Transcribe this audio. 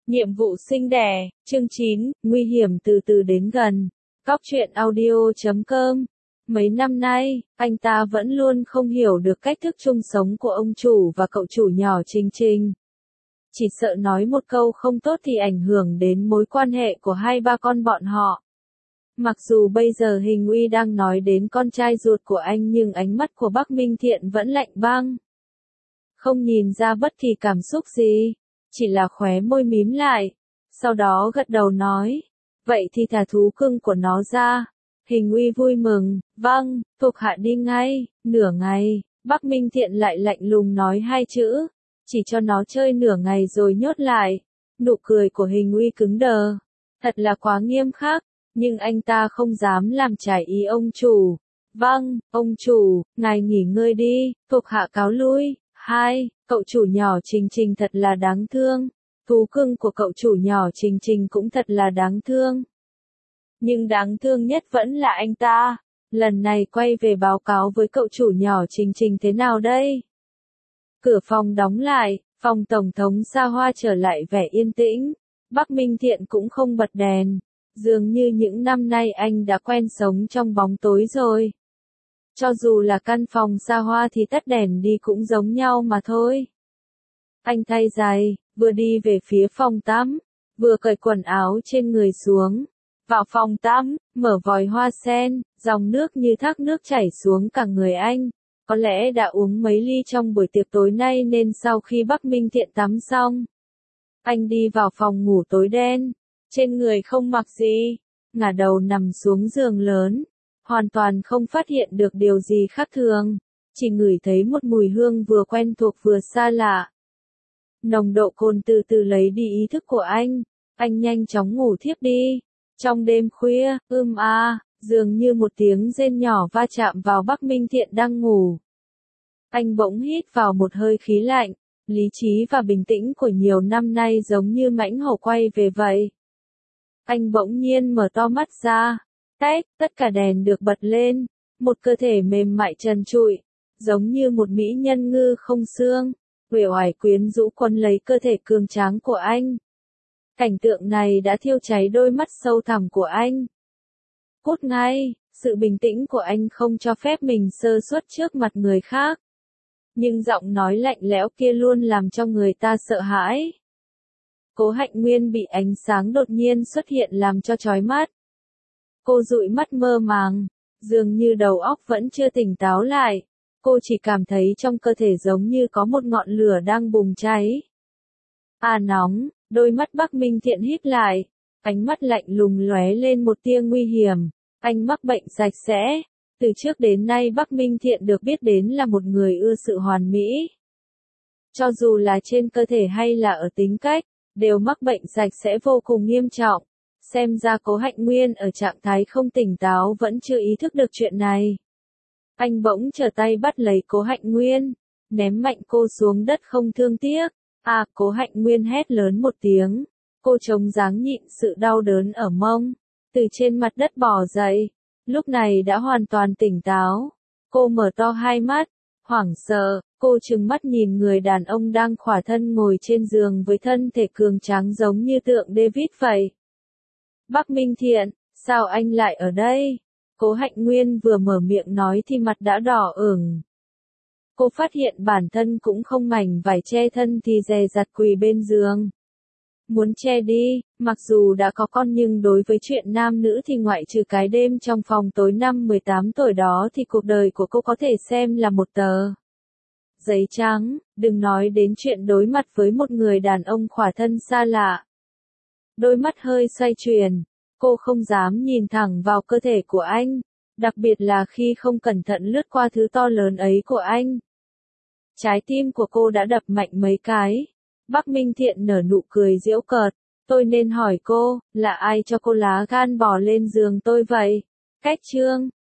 Nhiệm vụ sinh đẻ, chương 9, nguy hiểm từ từ đến gần. Cóc truyện audio.com. Mấy năm nay, anh ta vẫn luôn không hiểu được cách thức chung sống của ông chủ và cậu chủ nhỏ Trình Trình. Chỉ sợ nói một câu không tốt thì ảnh hưởng đến mối quan hệ của hai ba con bọn họ. Mặc dù bây giờ Hình Uy đang nói đến con trai ruột của anh nhưng ánh mắt của Bắc Minh Thiện vẫn lạnh băng. Không nhìn ra bất kỳ cảm xúc gì, chỉ là khóe môi mím lại, sau đó gật đầu nói, vậy thì thả thú cưng của nó ra. Hình Uy vui mừng, vâng, thuộc hạ đi ngay. Nửa ngày, Bắc Minh Thiện lại lạnh lùng nói hai chữ, chỉ cho nó chơi nửa ngày rồi nhốt lại. Nụ cười của Hình Uy cứng đờ, thật là quá nghiêm khắc, nhưng anh ta không dám làm trái ý ông chủ. Vâng, ông chủ, ngài nghỉ ngơi đi, thuộc hạ cáo lui. Hai, cậu chủ nhỏ Trình Trình thật là đáng thương. Thú cưng của cậu chủ nhỏ Trình Trình cũng thật là đáng thương. Nhưng đáng thương nhất vẫn là anh ta. Lần này quay về báo cáo với cậu chủ nhỏ Trình Trình thế nào đây? Cửa phòng đóng lại, phòng tổng thống xa hoa trở lại vẻ yên tĩnh. Bắc Minh Thiện cũng không bật đèn. Dường như những năm nay anh đã quen sống trong bóng tối rồi. Cho dù là căn phòng xa hoa thì tắt đèn đi cũng giống nhau mà thôi. Anh thay giày, vừa đi về phía phòng tắm, vừa cởi quần áo trên người xuống. Vào phòng tắm, mở vòi hoa sen, dòng nước như thác nước chảy xuống cả người anh. Có lẽ đã uống mấy ly trong buổi tiệc tối nay nên sau khi Bắc Minh Thiện tắm xong, anh đi vào phòng ngủ tối đen, trên người không mặc gì, ngả đầu nằm xuống giường lớn. Hoàn toàn không phát hiện được điều gì khác thường, chỉ ngửi thấy một mùi hương vừa quen thuộc vừa xa lạ. Nồng độ cồn từ từ lấy đi ý thức của anh nhanh chóng ngủ thiếp đi. Trong đêm khuya, dường như một tiếng rên nhỏ va chạm vào Bắc Minh Thiện đang ngủ. Anh bỗng hít vào một hơi khí lạnh, lý trí và bình tĩnh của nhiều năm nay giống như mãnh hổ quay về vậy. Anh bỗng nhiên mở to mắt ra. Tất cả đèn được bật lên, một cơ thể mềm mại trần trụi, giống như một mỹ nhân ngư không xương, uể oải quyến rũ quấn lấy cơ thể cường tráng của anh. Cảnh tượng này đã thiêu cháy đôi mắt sâu thẳm của anh. Cút ngay, sự bình tĩnh của anh không cho phép mình sơ suất trước mặt người khác. Nhưng giọng nói lạnh lẽo kia luôn làm cho người ta sợ hãi. Cố Hạnh Nguyên bị ánh sáng đột nhiên xuất hiện làm cho chói mắt. Cô dụi mắt mơ màng, dường như đầu óc vẫn chưa tỉnh táo lại. Cô chỉ cảm thấy trong cơ thể giống như có một ngọn lửa đang bùng cháy. Nóng, đôi mắt Bắc Minh Thiện híp lại, ánh mắt lạnh lùng lóe lên một tia nguy hiểm. Anh mắc bệnh sạch sẽ. Từ trước đến nay Bắc Minh Thiện được biết đến là một người ưa sự hoàn mỹ. Cho dù là trên cơ thể hay là ở tính cách, đều mắc bệnh sạch sẽ vô cùng nghiêm trọng. Xem ra Cố Hạnh Nguyên ở trạng thái không tỉnh táo vẫn chưa ý thức được chuyện này. Anh bỗng trở tay bắt lấy Cố Hạnh Nguyên, ném mạnh cô xuống đất không thương tiếc. Cố Hạnh Nguyên hét lớn một tiếng. Cô chống dáng nhịn sự đau đớn ở mông, từ trên mặt đất bò dậy. Lúc này đã hoàn toàn tỉnh táo. Cô mở to hai mắt, hoảng sợ, cô trừng mắt nhìn người đàn ông đang khỏa thân ngồi trên giường với thân thể cường tráng giống như tượng David vậy. Bắc Minh Thiện, sao anh lại ở đây? Cố Hạnh Nguyên vừa mở miệng nói thì mặt đã đỏ ửng. Cô phát hiện bản thân cũng không mảnh vải che thân thì dè dặt quỳ bên giường. Muốn che đi, mặc dù đã có con nhưng đối với chuyện nam nữ thì ngoại trừ cái đêm trong phòng tối năm 18 tuổi đó thì cuộc đời của cô có thể xem là một tờ giấy trắng, đừng nói đến chuyện đối mặt với một người đàn ông khỏa thân xa lạ. Đôi mắt hơi xoay chuyển, cô không dám nhìn thẳng vào cơ thể của anh, đặc biệt là khi không cẩn thận lướt qua thứ to lớn ấy của anh. Trái tim của cô đã đập mạnh mấy cái. Bắc Minh Thiện nở nụ cười giễu cợt, tôi nên hỏi cô, là ai cho cô lá gan bò lên giường tôi vậy? Cách chương